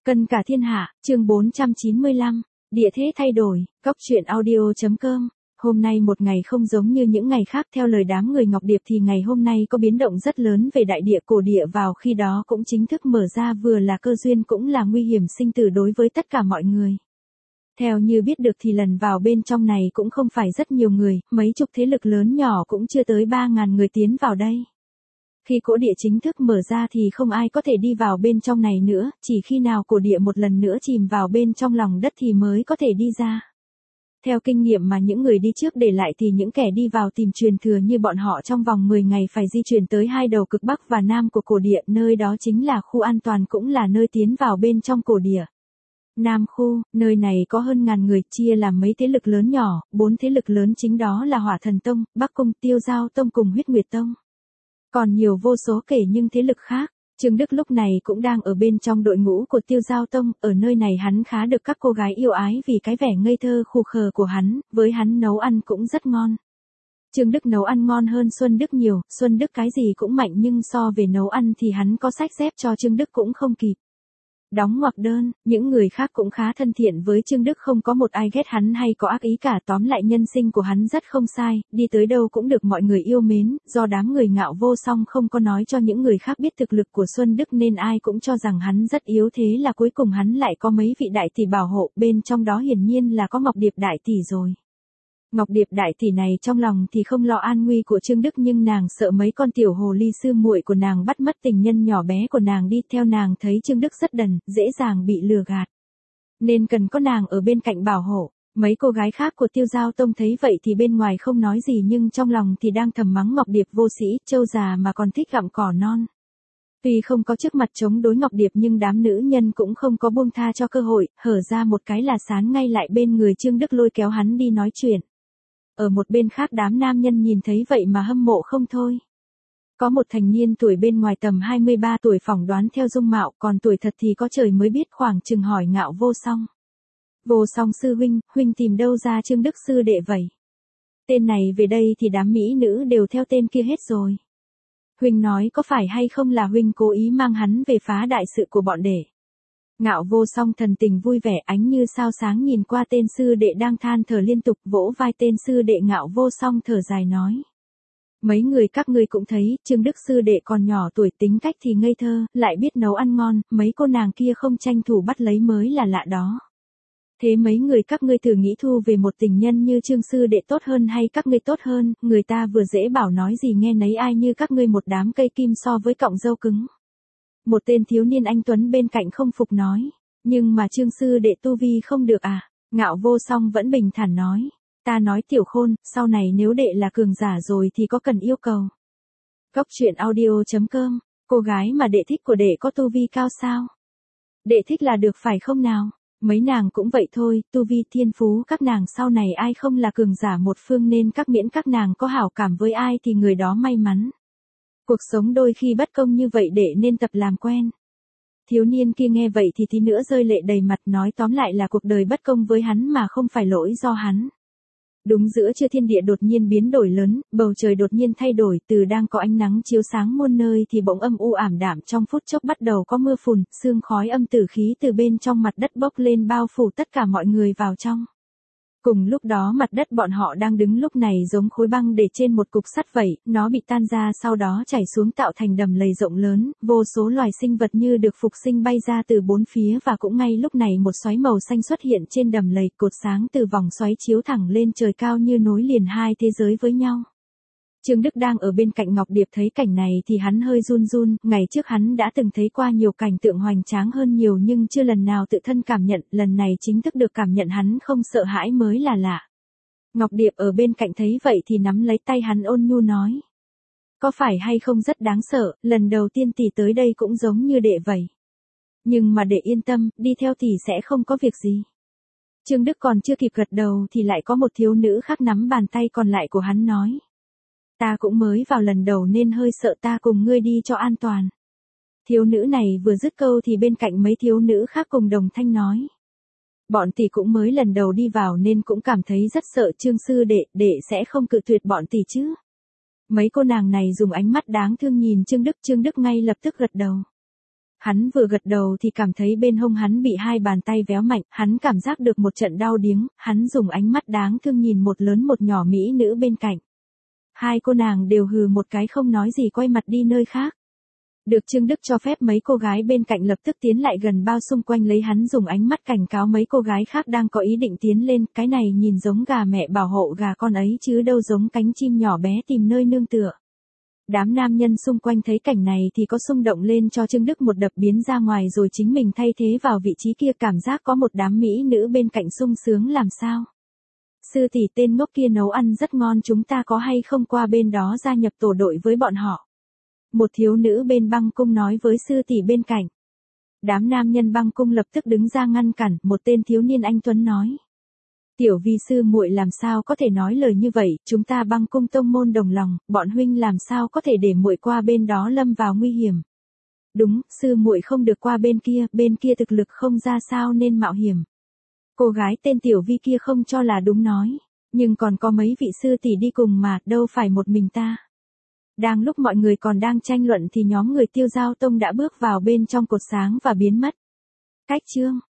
Cân cả thiên hạ, chương 495, địa thế thay đổi, Cóc truyện audio.com. Hôm nay một ngày không giống như những ngày khác, theo lời đám người Ngọc Điệp thì ngày hôm nay có biến động rất lớn về đại địa cổ địa, vào khi đó cũng chính thức mở ra, vừa là cơ duyên cũng là nguy hiểm sinh tử đối với tất cả mọi người. Theo như biết được thì lần vào bên trong này cũng không phải rất nhiều người, mấy chục thế lực lớn nhỏ cũng chưa tới 3.000 người tiến vào đây. Khi cổ địa chính thức mở ra thì không ai có thể đi vào bên trong này nữa, chỉ khi nào cổ địa một lần nữa chìm vào bên trong lòng đất thì mới có thể đi ra. Theo kinh nghiệm mà những người đi trước để lại thì những kẻ đi vào tìm truyền thừa như bọn họ trong vòng 10 ngày phải di chuyển tới hai đầu cực Bắc và Nam của cổ địa, nơi đó chính là khu an toàn cũng là nơi tiến vào bên trong cổ địa. Nam khu, nơi này có hơn ngàn người, chia làm mấy thế lực lớn nhỏ, 4 thế lực lớn chính đó là Hỏa Thần Tông, Bắc Cung, Tiêu Giao Tông cùng Huyết Nguyệt Tông. Còn nhiều vô số kể nhưng thế lực khác. Trương Đức lúc này cũng đang ở bên trong đội ngũ của Tiêu Giao Tông, ở nơi này hắn khá được các cô gái yêu ái vì cái vẻ ngây thơ khù khờ của hắn, với hắn nấu ăn cũng rất ngon. Trương Đức nấu ăn ngon hơn Xuân Đức nhiều, Xuân Đức cái gì cũng mạnh nhưng so về nấu ăn thì hắn có sách dép cho Trương Đức cũng không kịp. Đóng ngoặc đơn, những người khác cũng khá thân thiện với Trương Đức, không có một ai ghét hắn hay có ác ý cả, tóm lại nhân sinh của hắn rất không sai, đi tới đâu cũng được mọi người yêu mến, do đám người Ngạo Vô Song không có nói cho những người khác biết thực lực của Xuân Đức nên ai cũng cho rằng hắn rất yếu, thế là cuối cùng hắn lại có mấy vị đại tỷ bảo hộ, bên trong đó hiển nhiên là có Ngọc Điệp đại tỷ rồi. Ngọc Điệp đại tỷ này trong lòng thì không lo an nguy của Trương Đức nhưng nàng sợ mấy con tiểu hồ ly sư muội của nàng bắt mất tình nhân nhỏ bé của nàng đi, theo nàng thấy Trương Đức rất đần, dễ dàng bị lừa gạt. Nên cần có nàng ở bên cạnh bảo hộ. Mấy cô gái khác của Tiêu Giao Tông thấy vậy thì bên ngoài không nói gì nhưng trong lòng thì đang thầm mắng Ngọc Điệp vô sĩ, trâu già mà còn thích gặm cỏ non. Tuy không có trước mặt chống đối Ngọc Điệp nhưng đám nữ nhân cũng không có buông tha cho cơ hội, hở ra một cái là sán ngay lại bên người Trương Đức lôi kéo hắn đi nói chuyện. Ở một bên khác đám nam nhân nhìn thấy vậy mà hâm mộ không thôi. Có một thành niên tuổi bên ngoài tầm 23 tuổi phỏng đoán theo dung mạo, còn tuổi thật thì có trời mới biết, khoảng chừng hỏi Ngạo Vô Song. Vô Song sư huynh tìm đâu ra Trương Đức sư đệ vậy? Tên này về đây thì đám mỹ nữ đều theo tên kia hết rồi. Huynh nói có phải hay không là huynh cố ý mang hắn về phá đại sự của bọn đệ? Ngạo Vô Song thần tình vui vẻ, ánh như sao sáng nhìn qua tên sư đệ đang than thở liên tục, vỗ vai tên sư đệ. Ngạo Vô Song thở dài nói. Mấy người các ngươi cũng thấy, Trương Đức sư đệ còn nhỏ tuổi, tính cách thì ngây thơ, lại biết nấu ăn ngon, mấy cô nàng kia không tranh thủ bắt lấy mới là lạ đó. Thế mấy người các ngươi thử nghĩ thu về một tình nhân như Trương sư đệ tốt hơn hay các ngươi tốt hơn, người ta vừa dễ bảo nói gì nghe nấy, ai như các ngươi một đám cây kim so với cọng dâu cứng. Một tên thiếu niên anh tuấn bên cạnh không phục nói, nhưng mà Trương sư đệ tu vi không được à? Ngạo Vô Song vẫn bình thản nói, ta nói Tiểu Khôn, sau này nếu đệ là cường giả rồi thì có cần yêu cầu. Cóc truyện audio.com, cô gái mà đệ thích của đệ có tu vi cao sao? Đệ thích là được phải không nào? Mấy nàng cũng vậy thôi, tu vi thiên phú các nàng sau này ai không là cường giả một phương, nên miễn các nàng có hảo cảm với ai thì người đó may mắn. Cuộc sống đôi khi bất công như vậy, đệ nên tập làm quen. Thiếu niên kia nghe vậy thì tí nữa rơi lệ đầy mặt, nói tóm lại là cuộc đời bất công với hắn mà không phải lỗi do hắn. Đúng giữa trưa thiên địa đột nhiên biến đổi lớn, bầu trời đột nhiên thay đổi, từ đang có ánh nắng chiếu sáng muôn nơi thì bỗng âm u ảm đạm, trong phút chốc bắt đầu có mưa phùn, sương khói âm tử khí từ bên trong mặt đất bốc lên bao phủ tất cả mọi người vào trong. Cùng lúc đó mặt đất bọn họ đang đứng lúc này giống khối băng để trên một cục sắt vậy, nó bị tan ra sau đó chảy xuống tạo thành đầm lầy rộng lớn, vô số loài sinh vật như được phục sinh bay ra từ bốn phía, và cũng ngay lúc này một xoáy màu xanh xuất hiện trên đầm lầy, cột sáng từ vòng xoáy chiếu thẳng lên trời cao như nối liền hai thế giới với nhau. Trương Đức đang ở bên cạnh Ngọc Điệp thấy cảnh này thì hắn hơi run run, ngày trước hắn đã từng thấy qua nhiều cảnh tượng hoành tráng hơn nhiều nhưng chưa lần nào tự thân cảm nhận, lần này chính thức được cảm nhận hắn không sợ hãi mới là lạ. Ngọc Điệp ở bên cạnh thấy vậy thì nắm lấy tay hắn ôn nhu nói. Có phải hay không rất đáng sợ, lần đầu tiên tỷ tới đây cũng giống như đệ vậy. Nhưng mà đệ yên tâm, đi theo tỷ sẽ không có việc gì. Trương Đức còn chưa kịp gật đầu thì lại có một thiếu nữ khác nắm bàn tay còn lại của hắn nói. Ta cũng mới vào lần đầu nên hơi sợ, ta cùng ngươi đi cho an toàn. Thiếu nữ này vừa dứt câu thì bên cạnh mấy thiếu nữ khác cùng đồng thanh nói. Bọn tỷ cũng mới lần đầu đi vào nên cũng cảm thấy rất sợ, Trương sư đệ sẽ không cự tuyệt bọn tỷ chứ. Mấy cô nàng này dùng ánh mắt đáng thương nhìn Trương Đức ngay lập tức gật đầu. Hắn vừa gật đầu thì cảm thấy bên hông hắn bị hai bàn tay véo mạnh, hắn cảm giác được một trận đau điếng, hắn dùng ánh mắt đáng thương nhìn một lớn một nhỏ mỹ nữ bên cạnh. Hai cô nàng đều hừ một cái không nói gì quay mặt đi nơi khác. Được Trương Đức cho phép mấy cô gái bên cạnh lập tức tiến lại gần bao xung quanh lấy hắn dùng ánh mắt cảnh cáo mấy cô gái khác đang có ý định tiến lên, cái này nhìn giống gà mẹ bảo hộ gà con ấy chứ đâu giống cánh chim nhỏ bé tìm nơi nương tựa. Đám nam nhân xung quanh thấy cảnh này thì có xung động lên cho Trương Đức một đập biến ra ngoài rồi chính mình thay thế vào vị trí kia, cảm giác có một đám mỹ nữ bên cạnh sung sướng làm sao. Sư tỷ tên ngốc kia nấu ăn rất ngon, chúng ta có hay không qua bên đó gia nhập tổ đội với bọn họ. Một thiếu nữ bên băng cung nói với sư tỷ bên cạnh. Đám nam nhân băng cung lập tức đứng ra ngăn cản, một tên thiếu niên anh tuấn nói. Tiểu vi sư muội làm sao có thể nói lời như vậy, chúng ta băng cung tông môn đồng lòng, bọn huynh làm sao có thể để muội qua bên đó lâm vào nguy hiểm. Đúng, sư muội không được qua bên kia thực lực không ra sao nên mạo hiểm. Cô gái tên Tiểu Vi kia không cho là đúng nói, nhưng còn có mấy vị sư tỷ đi cùng mà, đâu phải một mình ta. Đang lúc mọi người còn đang tranh luận thì nhóm người Tiêu Giao Tông đã bước vào bên trong cột sáng và biến mất. Cách chương